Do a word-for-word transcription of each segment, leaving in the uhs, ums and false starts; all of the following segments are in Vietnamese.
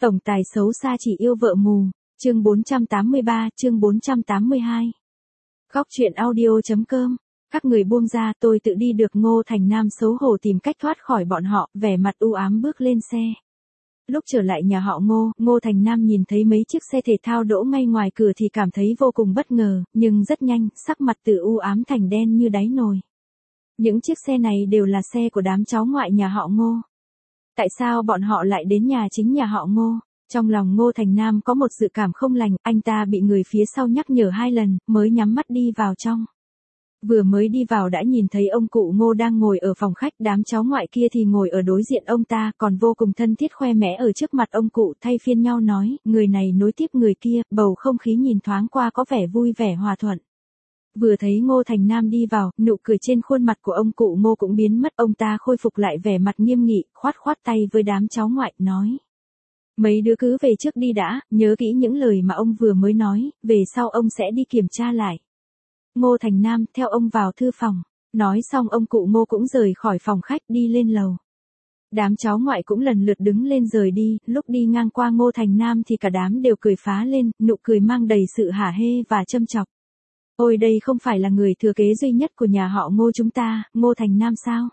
Tổng tài xấu xa chỉ yêu vợ mù, chương bốn trăm tám mươi ba, chương bốn trăm tám mươi hai. Góc truyện audio.com, các người buông ra, tôi tự đi được. Ngô Thành Nam xấu hổ tìm cách thoát khỏi bọn họ, vẻ mặt u ám bước lên xe. Lúc trở lại nhà họ Ngô, Ngô Thành Nam nhìn thấy mấy chiếc xe thể thao đỗ ngay ngoài cửa thì cảm thấy vô cùng bất ngờ, nhưng rất nhanh, sắc mặt từ u ám thành đen như đáy nồi. Những chiếc xe này đều là xe của đám cháu ngoại nhà họ Ngô. Tại sao bọn họ lại đến nhà chính nhà họ Ngô? Trong lòng Ngô Thành Nam có một dự cảm không lành, anh ta bị người phía sau nhắc nhở hai lần, mới nhắm mắt đi vào trong. Vừa mới đi vào đã nhìn thấy ông cụ Ngô đang ngồi ở phòng khách, đám cháu ngoại kia thì ngồi ở đối diện ông ta, còn vô cùng thân thiết khoe mẽ ở trước mặt ông cụ, thay phiên nhau nói, người này nối tiếp người kia, bầu không khí nhìn thoáng qua có vẻ vui vẻ hòa thuận. Vừa thấy Ngô Thành Nam đi vào, nụ cười trên khuôn mặt của ông cụ Ngô cũng biến mất, ông ta khôi phục lại vẻ mặt nghiêm nghị, khoát khoát tay với đám cháu ngoại, nói. Mấy đứa cứ về trước đi đã, nhớ kỹ những lời mà ông vừa mới nói, về sau ông sẽ đi kiểm tra lại. Ngô Thành Nam theo ông vào thư phòng, nói xong ông cụ Ngô cũng rời khỏi phòng khách đi lên lầu. Đám cháu ngoại cũng lần lượt đứng lên rời đi, lúc đi ngang qua Ngô Thành Nam thì cả đám đều cười phá lên, nụ cười mang đầy sự hả hê và châm chọc. Ôi đây không phải là người thừa kế duy nhất của nhà họ Ngô chúng ta, Ngô Thành Nam sao?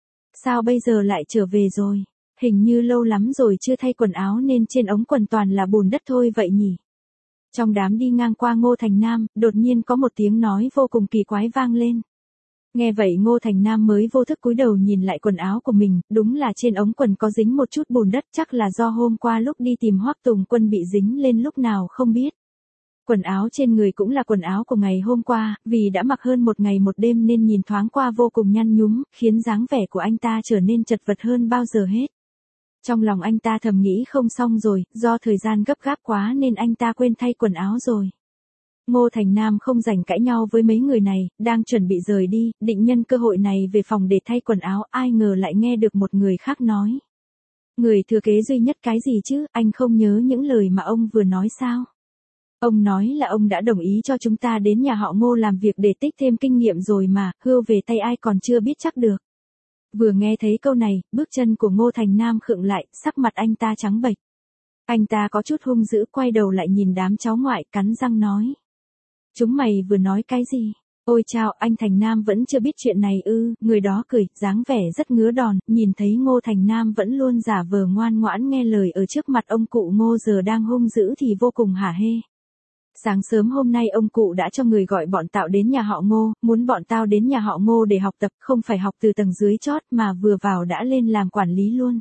Sao bây giờ lại trở về rồi? Hình như lâu lắm rồi chưa thay quần áo nên trên ống quần toàn là bùn đất thôi vậy nhỉ? Trong đám đi ngang qua Ngô Thành Nam, đột nhiên có một tiếng nói vô cùng kỳ quái vang lên. Nghe vậy Ngô Thành Nam mới vô thức cúi đầu nhìn lại quần áo của mình, đúng là trên ống quần có dính một chút bùn đất, chắc là do hôm qua lúc đi tìm Hoắc Tùng Quân bị dính lên lúc nào không biết. Quần áo trên người cũng là quần áo của ngày hôm qua, vì đã mặc hơn một ngày một đêm nên nhìn thoáng qua vô cùng nhăn nhúm, khiến dáng vẻ của anh ta trở nên chật vật hơn bao giờ hết. Trong lòng anh ta thầm nghĩ không xong rồi, do thời gian gấp gáp quá nên anh ta quên thay quần áo rồi. Ngô Thành Nam không rảnh cãi nhau với mấy người này, đang chuẩn bị rời đi, định nhân cơ hội này về phòng để thay quần áo, ai ngờ lại nghe được một người khác nói. Người thừa kế duy nhất cái gì chứ, anh không nhớ những lời mà ông vừa nói sao? Ông nói là ông đã đồng ý cho chúng ta đến nhà họ Ngô làm việc để tích thêm kinh nghiệm rồi mà, hươu về tay ai còn chưa biết chắc được. Vừa nghe thấy câu này, bước chân của Ngô Thành Nam khựng lại, sắc mặt anh ta trắng bệch. Anh ta có chút hung dữ quay đầu lại nhìn đám cháu ngoại, cắn răng nói. Chúng mày vừa nói cái gì? Ôi chao, anh Thành Nam vẫn chưa biết chuyện này ư? Người đó cười, dáng vẻ rất ngứa đòn, nhìn thấy Ngô Thành Nam vẫn luôn giả vờ ngoan ngoãn nghe lời ở trước mặt ông cụ Ngô giờ đang hung dữ thì vô cùng hả hê. Sáng sớm hôm nay ông cụ đã cho người gọi bọn tao đến nhà họ Ngô, muốn bọn tao đến nhà họ Ngô để học tập, không phải học từ tầng dưới chót mà vừa vào đã lên làm quản lý luôn.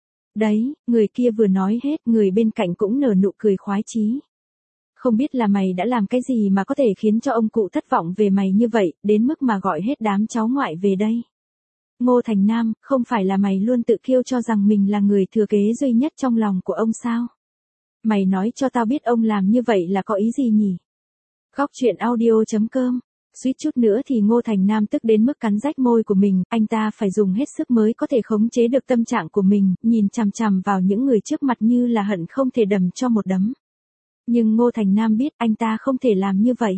Đấy, người kia vừa nói hết, người bên cạnh cũng nở nụ cười khoái chí. Không biết là mày đã làm cái gì mà có thể khiến cho ông cụ thất vọng về mày như vậy, đến mức mà gọi hết đám cháu ngoại về đây. Ngô Thành Nam, không phải là mày luôn tự kiêu cho rằng mình là người thừa kế duy nhất trong lòng của ông sao? Mày nói cho tao biết ông làm như vậy là có ý gì nhỉ? Góc truyện audio.com, suýt chút nữa thì Ngô Thành Nam tức đến mức cắn rách môi của mình, anh ta phải dùng hết sức mới có thể khống chế được tâm trạng của mình, nhìn chằm chằm vào những người trước mặt như là hận không thể đầm cho một đấm. Nhưng Ngô Thành Nam biết anh ta không thể làm như vậy.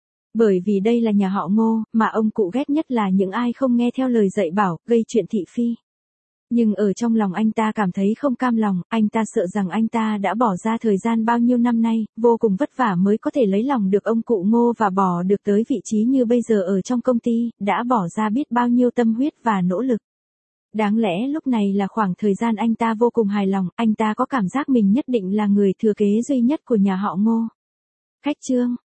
Bởi vì đây là nhà họ Ngô, mà ông cụ ghét nhất là những ai không nghe theo lời dạy bảo, gây chuyện thị phi. Nhưng ở trong lòng anh ta cảm thấy không cam lòng, anh ta sợ rằng anh ta đã bỏ ra thời gian bao nhiêu năm nay, vô cùng vất vả mới có thể lấy lòng được ông cụ Ngô và bỏ được tới vị trí như bây giờ ở trong công ty, đã bỏ ra biết bao nhiêu tâm huyết và nỗ lực. Đáng lẽ lúc này là khoảng thời gian anh ta vô cùng hài lòng, anh ta có cảm giác mình nhất định là người thừa kế duy nhất của nhà họ Ngô. Khách trương,